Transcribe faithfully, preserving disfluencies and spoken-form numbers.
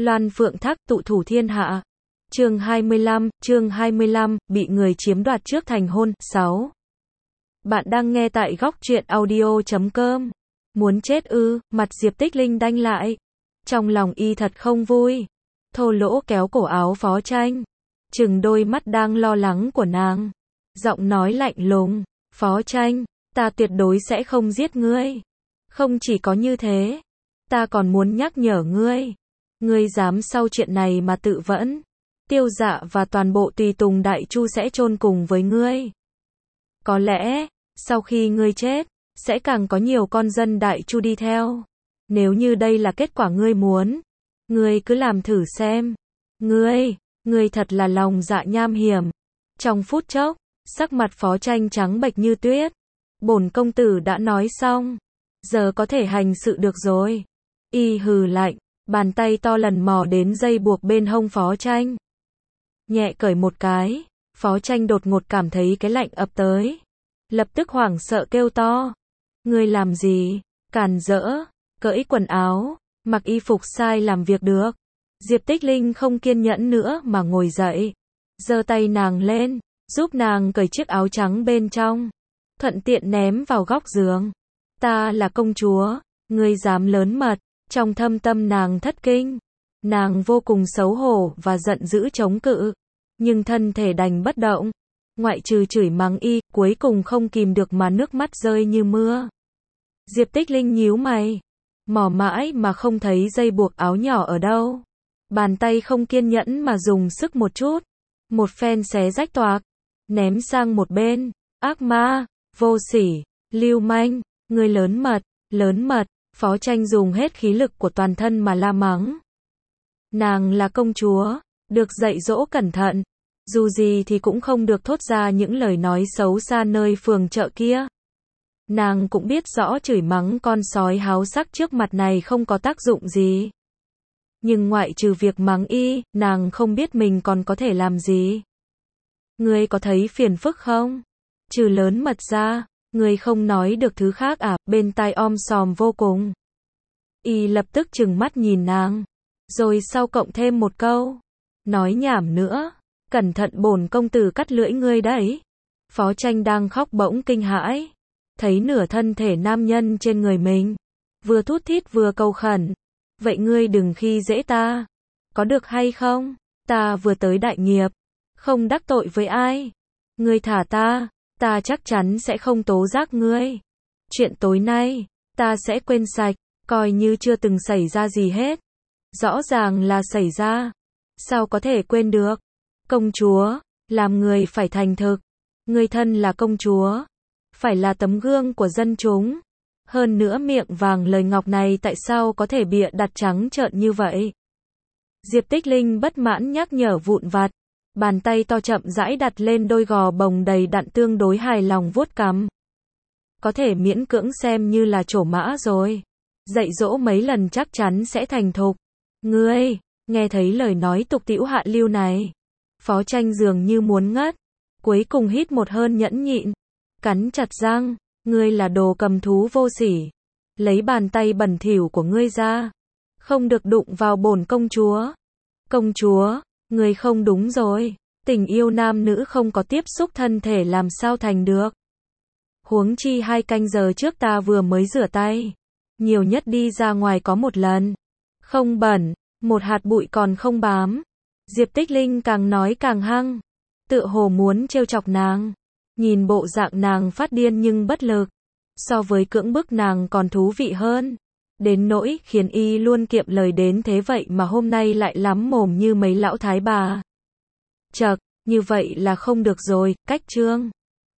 Loan phượng thác tụ thủ thiên hạ. Chương hai mươi lăm, chương hai mươi lăm, bị người chiếm đoạt trước thành hôn. sáu. Bạn đang nghe tại góc truyện audio chấm com. Muốn chết ư? Mặt Diệp Tích Linh đanh lại. Trong lòng y thật không vui. Thô lỗ kéo cổ áo Phó Tranh. Chừng đôi mắt đang lo lắng của nàng. Giọng nói lạnh lùng. Phó Tranh, ta tuyệt đối sẽ không giết ngươi. Không chỉ có như thế, ta còn muốn nhắc nhở ngươi. Ngươi dám sau chuyện này mà tự vẫn, Tiêu Dạ và toàn bộ tùy tùng Đại Chu sẽ chôn cùng với ngươi. Có lẽ, sau khi ngươi chết, sẽ càng có nhiều con dân Đại Chu đi theo. Nếu như đây là kết quả ngươi muốn, ngươi cứ làm thử xem. Ngươi, ngươi thật là lòng dạ nham hiểm. Trong phút chốc, sắc mặt Phó Tranh trắng bệch như tuyết. Bổn công tử đã nói xong, giờ có thể hành sự được rồi. Y hừ lạnh, bàn tay to lần mò đến dây buộc bên hông Phó Tranh. Nhẹ cởi một cái, Phó Tranh đột ngột cảm thấy cái lạnh ập tới. Lập tức hoảng sợ kêu to. Ngươi làm gì? Càn rỡ, cởi quần áo, mặc y phục sai làm việc được. Diệp Tích Linh không kiên nhẫn nữa mà ngồi dậy. Giơ tay nàng lên, giúp nàng cởi chiếc áo trắng bên trong. Thuận tiện ném vào góc giường. Ta là công chúa, ngươi dám lớn mật. Trong thâm tâm nàng thất kinh. Nàng vô cùng xấu hổ và giận dữ chống cự. Nhưng thân thể đành bất động. Ngoại trừ chửi mắng y, cuối cùng không kìm được mà nước mắt rơi như mưa. Diệp Tích Linh nhíu mày. Mò mãi mà không thấy dây buộc áo nhỏ ở đâu. Bàn tay không kiên nhẫn mà dùng sức một chút. Một phen xé rách toạc. Ném sang một bên. Ác ma, vô sỉ, lưu manh, ngươi lớn mật, lớn mật. Phó Tranh dùng hết khí lực của toàn thân mà la mắng. Nàng là công chúa, được dạy dỗ cẩn thận. Dù gì thì cũng không được thốt ra những lời nói xấu xa nơi phường chợ kia. Nàng cũng biết rõ chửi mắng con sói háo sắc trước mặt này không có tác dụng gì. Nhưng ngoại trừ việc mắng y, nàng không biết mình còn có thể làm gì. Ngươi có thấy phiền phức không? Trừ lớn mật ra, ngươi không nói được thứ khác à? Bên tai om sòm vô cùng. Y lập tức trừng mắt nhìn nàng. Rồi sau cộng thêm một câu. Nói nhảm nữa. Cẩn thận bổn công tử cắt lưỡi ngươi đấy. Phó Tranh đang khóc bỗng kinh hãi. Thấy nửa thân thể nam nhân trên người mình. Vừa thút thít vừa cầu khẩn. Vậy ngươi đừng khi dễ ta. Có được hay không? Ta vừa tới đại nghiệp. Không đắc tội với ai. Ngươi thả ta. Ta chắc chắn sẽ không tố giác ngươi. Chuyện tối nay, ta sẽ quên sạch. Coi như chưa từng xảy ra gì hết. Rõ ràng là xảy ra. Sao có thể quên được? Công chúa, làm người phải thành thực. Ngươi thân là công chúa. Phải là tấm gương của dân chúng. Hơn nữa miệng vàng lời ngọc này tại sao có thể bịa đặt trắng trợn như vậy? Diệp Tích Linh bất mãn nhắc nhở vụn vặt. Bàn tay to chậm rãi đặt lên đôi gò bồng đầy đặn tương đối hài lòng vuốt cằm. Có thể miễn cưỡng xem như là trổ mã rồi. Dạy dỗ mấy lần chắc chắn sẽ thành thục. Ngươi, nghe thấy lời nói tục tĩu hạ lưu này. Phó Tranh dường như muốn ngất. Cuối cùng hít một hơi nhẫn nhịn. Cắn chặt răng. Ngươi là đồ cầm thú vô sỉ. Lấy bàn tay bẩn thỉu của ngươi ra. Không được đụng vào bổn công chúa. Công chúa, ngươi không đúng rồi. Tình yêu nam nữ không có tiếp xúc thân thể làm sao thành được. Huống chi hai canh giờ trước ta vừa mới rửa tay. Nhiều nhất đi ra ngoài có một lần. Không bẩn, một hạt bụi còn không bám. Diệp Tích Linh càng nói càng hăng. Tựa hồ muốn trêu chọc nàng. Nhìn bộ dạng nàng phát điên nhưng bất lực. So với cưỡng bức nàng còn thú vị hơn. Đến nỗi khiến y luôn kiệm lời đến thế vậy mà hôm nay lại lắm mồm như mấy lão thái bà. Chậc, như vậy là không được rồi, cách chương.